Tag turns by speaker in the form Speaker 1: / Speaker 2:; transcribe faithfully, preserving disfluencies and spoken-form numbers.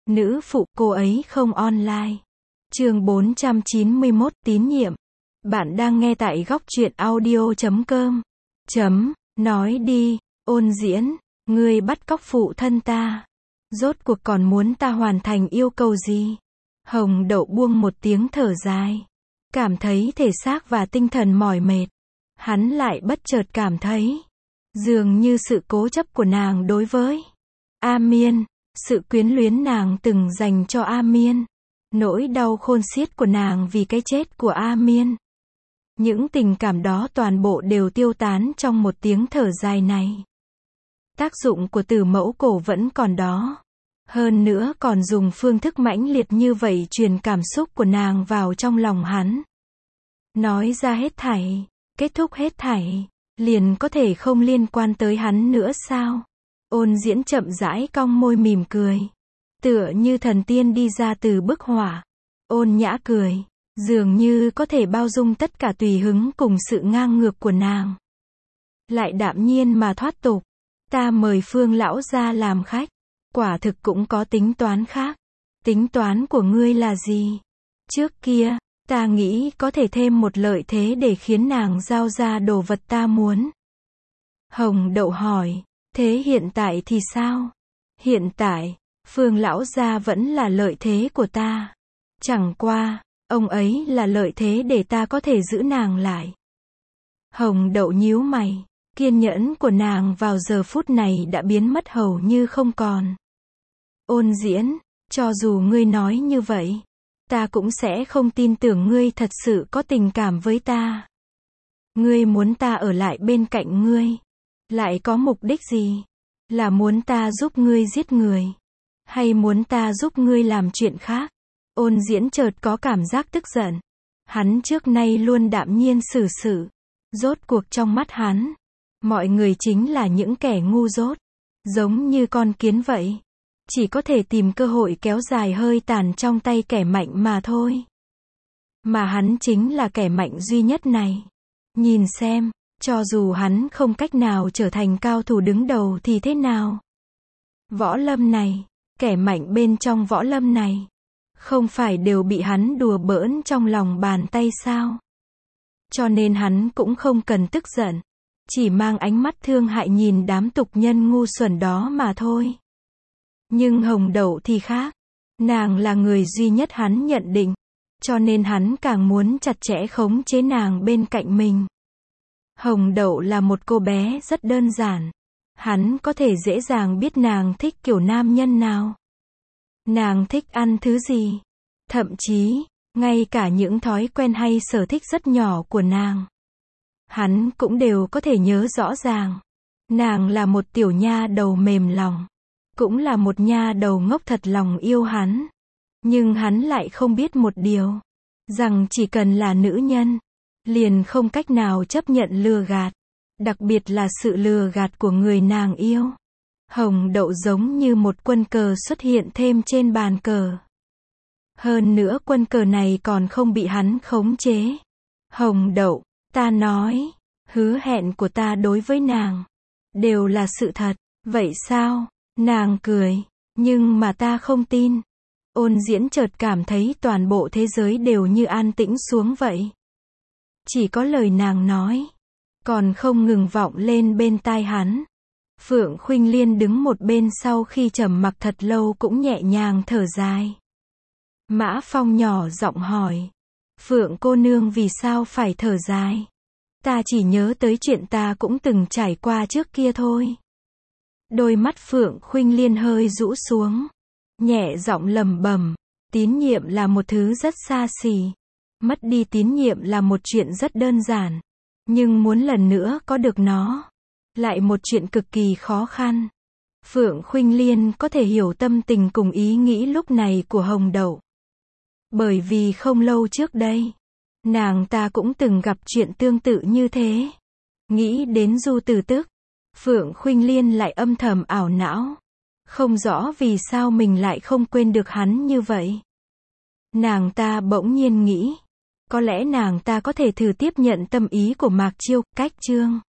Speaker 1: Nữ phụ cô ấy không online. Chương bốn trăm chín mươi mốt tín nhiệm. Bạn đang nghe tại góc truyện audio chấm com. Chấm, nói đi, Ôn Diễn, ngươi bắt cóc phụ thân ta. Rốt cuộc còn muốn ta hoàn thành yêu cầu gì? Hồng Đậu buông một tiếng thở dài. Cảm thấy thể xác và tinh thần mỏi mệt. Hắn lại bất chợt cảm thấy, dường như sự cố chấp của nàng đối với A Miên, sự quyến luyến nàng từng dành cho A Miên, nỗi đau khôn xiết của nàng vì cái chết của A Miên. Những tình cảm đó toàn bộ đều tiêu tán trong một tiếng thở dài này. Tác dụng của từ mẫu cổ vẫn còn đó. Hơn nữa còn dùng phương thức mãnh liệt như vậy truyền cảm xúc của nàng vào trong lòng hắn. Nói ra hết thảy, kết thúc hết thảy, liền có thể không liên quan tới hắn nữa sao? Ôn Diễn chậm rãi cong môi mỉm cười. Tựa như thần tiên đi ra từ bức họa. Ôn nhã cười, dường như có thể bao dung tất cả tùy hứng cùng sự ngang ngược của nàng. Lại đạm nhiên mà thoát tục. Ta mời Phương lão gia làm khách. Quả thực cũng có tính toán khác. Tính toán của ngươi là gì? Trước kia, ta nghĩ có thể thêm một lợi thế để khiến nàng giao ra đồ vật ta muốn. Hồng Đậu hỏi, thế hiện tại thì sao? Hiện tại, Phương lão gia vẫn là lợi thế của ta. Chẳng qua, ông ấy là lợi thế để ta có thể giữ nàng lại. Hồng Đậu nhíu mày, kiên nhẫn của nàng vào giờ phút này đã biến mất hầu như không còn. Ôn Diễn, cho dù ngươi nói như vậy, ta cũng sẽ không tin tưởng ngươi thật sự có tình cảm với ta. Ngươi muốn ta ở lại bên cạnh ngươi, lại có mục đích gì? Là muốn ta giúp ngươi giết người? Hay muốn ta giúp ngươi làm chuyện khác? Ôn Diễn chợt có cảm giác tức giận. Hắn trước nay luôn đạm nhiên xử sự. Rốt cuộc trong mắt hắn, mọi người chính là những kẻ ngu dốt. Giống như con kiến vậy. Chỉ có thể tìm cơ hội kéo dài hơi tàn trong tay kẻ mạnh mà thôi. Mà hắn chính là kẻ mạnh duy nhất này. Nhìn xem, cho dù hắn không cách nào trở thành cao thủ đứng đầu thì thế nào? Võ lâm này, kẻ mạnh bên trong võ lâm này, không phải đều bị hắn đùa bỡn trong lòng bàn tay sao? Cho nên hắn cũng không cần tức giận, chỉ mang ánh mắt thương hại nhìn đám tục nhân ngu xuẩn đó mà thôi. Nhưng Hồng Đậu thì khác, nàng là người duy nhất hắn nhận định, cho nên hắn càng muốn chặt chẽ khống chế nàng bên cạnh mình. Hồng Đậu là một cô bé rất đơn giản, hắn có thể dễ dàng biết nàng thích kiểu nam nhân nào, nàng thích ăn thứ gì, thậm chí, ngay cả những thói quen hay sở thích rất nhỏ của nàng, hắn cũng đều có thể nhớ rõ ràng. Nàng là một tiểu nha đầu mềm lòng, cũng là một nha đầu ngốc thật lòng yêu hắn. Nhưng hắn lại không biết một điều, rằng chỉ cần là nữ nhân, liền không cách nào chấp nhận lừa gạt, đặc biệt là sự lừa gạt của người nàng yêu. Hồng Đậu giống như một quân cờ xuất hiện thêm trên bàn cờ. Hơn nữa quân cờ này còn không bị hắn khống chế. Hồng Đậu, ta nói, hứa hẹn của ta đối với nàng đều là sự thật, vậy sao? Nàng cười, nhưng mà ta không tin. Ôn Diễn chợt cảm thấy toàn bộ thế giới đều như an tĩnh xuống vậy. Chỉ có lời nàng nói, còn không ngừng vọng lên bên tai hắn. Phượng Khuynh Liên đứng một bên sau khi trầm mặc thật lâu cũng nhẹ nhàng thở dài. Mã Phong nhỏ giọng hỏi, Phượng cô nương vì sao phải thở dài? Ta chỉ nhớ tới chuyện ta cũng từng trải qua trước kia thôi. Đôi mắt Phượng Khuynh Liên hơi rũ xuống, nhẹ giọng lẩm bẩm, tín nhiệm là một thứ rất xa xỉ. Mất đi tín nhiệm là một chuyện rất đơn giản, nhưng muốn lần nữa có được nó, lại một chuyện cực kỳ khó khăn. Phượng Khuynh Liên có thể hiểu tâm tình cùng ý nghĩ lúc này của Hồng Đậu. Bởi vì không lâu trước đây, nàng ta cũng từng gặp chuyện tương tự như thế. Nghĩ đến Du Tử Tức, Phượng Khuynh Liên lại âm thầm ảo não. Không rõ vì sao mình lại không quên được hắn như vậy. Nàng ta bỗng nhiên nghĩ, có lẽ nàng ta có thể thử tiếp nhận tâm ý của Mạc Chiêu, Cách Chương.